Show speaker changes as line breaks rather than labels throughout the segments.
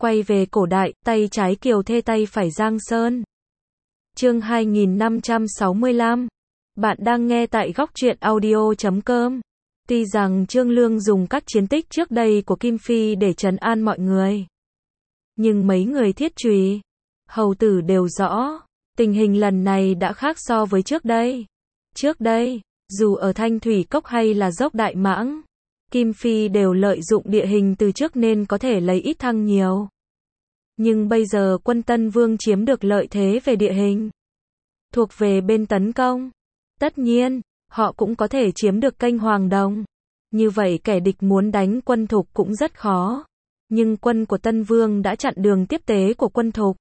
Quay về cổ đại, tay trái Kiều Thê tay phải Giang Sơn. Chương 2565. Bạn đang nghe tại góc truyện audio.com. Tuy rằng Trương Lương dùng các chiến tích trước đây của Kim Phi để trấn an mọi người, nhưng mấy người Thiết Trùy, Hầu Tử đều rõ, tình hình lần này đã khác so với trước đây. Trước đây, dù ở Thanh Thủy Cốc hay là dốc Đại Mãng, Kim Phi đều lợi dụng địa hình từ trước nên có thể lấy ít thăng nhiều. Nhưng bây giờ quân Tân Vương chiếm được lợi thế về địa hình, thuộc về bên tấn công. Tất nhiên, họ cũng có thể chiếm được kênh Hoàng Đồng. Như vậy kẻ địch muốn đánh quân Thục cũng rất khó. Nhưng quân của Tân Vương đã chặn đường tiếp tế của quân Thục.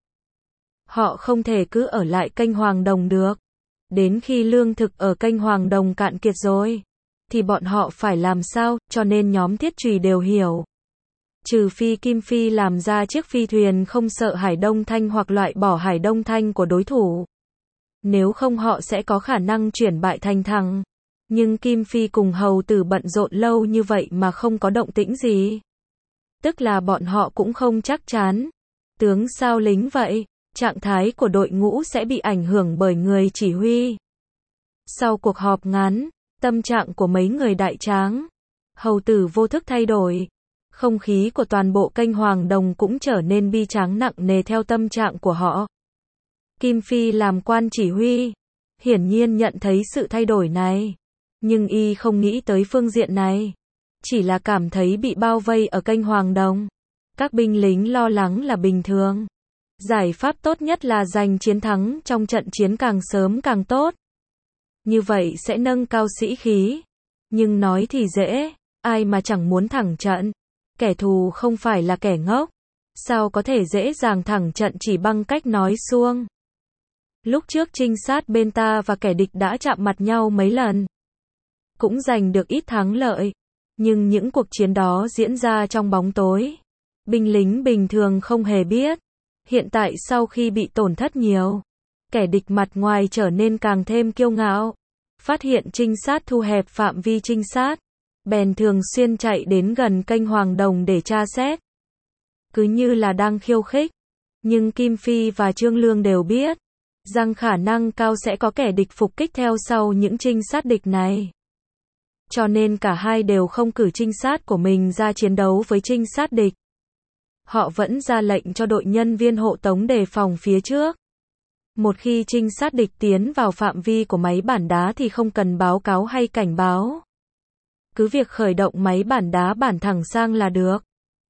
Họ không thể cứ ở lại kênh Hoàng Đồng được. Đến khi lương thực ở kênh Hoàng Đồng cạn kiệt rồi, thì bọn họ phải làm sao, cho nên nhóm Thiết Trùy đều hiểu. Trừ phi Kim Phi làm ra chiếc phi thuyền không sợ Hải Đông Thanh hoặc loại bỏ Hải Đông Thanh của đối thủ. Nếu không họ sẽ có khả năng chuyển bại thành thắng. Nhưng Kim Phi cùng Hầu Tử bận rộn lâu như vậy mà không có động tĩnh gì. Tức là bọn họ cũng không chắc chắn. Tướng sao lính vậy, trạng thái của đội ngũ sẽ bị ảnh hưởng bởi người chỉ huy. Sau cuộc họp ngắn, tâm trạng của mấy người đại tráng, Hầu Tử vô thức thay đổi. Không khí của toàn bộ kênh Hoàng Đồng cũng trở nên bi tráng nặng nề theo tâm trạng của họ. Kim Phi làm quan chỉ huy, hiển nhiên nhận thấy sự thay đổi này. Nhưng y không nghĩ tới phương diện này. Chỉ là cảm thấy bị bao vây ở kênh Hoàng Đồng. Các binh lính lo lắng là bình thường. Giải pháp tốt nhất là giành chiến thắng trong trận chiến càng sớm càng tốt. Như vậy sẽ nâng cao sĩ khí. Nhưng nói thì dễ, ai mà chẳng muốn thẳng trận. Kẻ thù không phải là kẻ ngốc. Sao có thể dễ dàng thẳng trận chỉ bằng cách nói suông. Lúc trước trinh sát bên ta và kẻ địch đã chạm mặt nhau mấy lần. Cũng giành được ít thắng lợi. Nhưng những cuộc chiến đó diễn ra trong bóng tối. Binh lính bình thường không hề biết. Hiện tại sau khi bị tổn thất nhiều, kẻ địch mặt ngoài trở nên càng thêm kiêu ngạo. Phát hiện trinh sát thu hẹp phạm vi trinh sát, bèn thường xuyên chạy đến gần kênh Hoàng Đồng để tra xét. Cứ như là đang khiêu khích. Nhưng Kim Phi và Trương Lương đều biết rằng khả năng cao sẽ có kẻ địch phục kích theo sau những trinh sát địch này. Cho nên cả hai đều không cử trinh sát của mình ra chiến đấu với trinh sát địch. Họ vẫn ra lệnh cho đội nhân viên hộ tống đề phòng phía trước. Một khi trinh sát địch tiến vào phạm vi của máy bản đá thì không cần báo cáo hay cảnh báo. Cứ việc khởi động máy bản đá bản thẳng sang là được.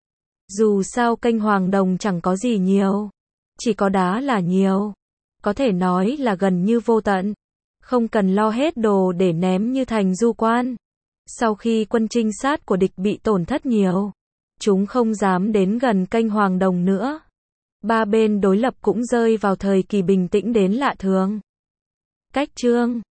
Dù sao kênh Hoàng Đồng chẳng có gì nhiều. Chỉ có đá là nhiều. Có thể nói là gần như vô tận. Không cần lo hết đồ để ném như thành Du Quan. Sau khi quân trinh sát của địch bị tổn thất nhiều, chúng không dám đến gần kênh Hoàng Đồng nữa. Ba bên đối lập cũng rơi vào thời kỳ bình tĩnh đến lạ thường. Cách Trương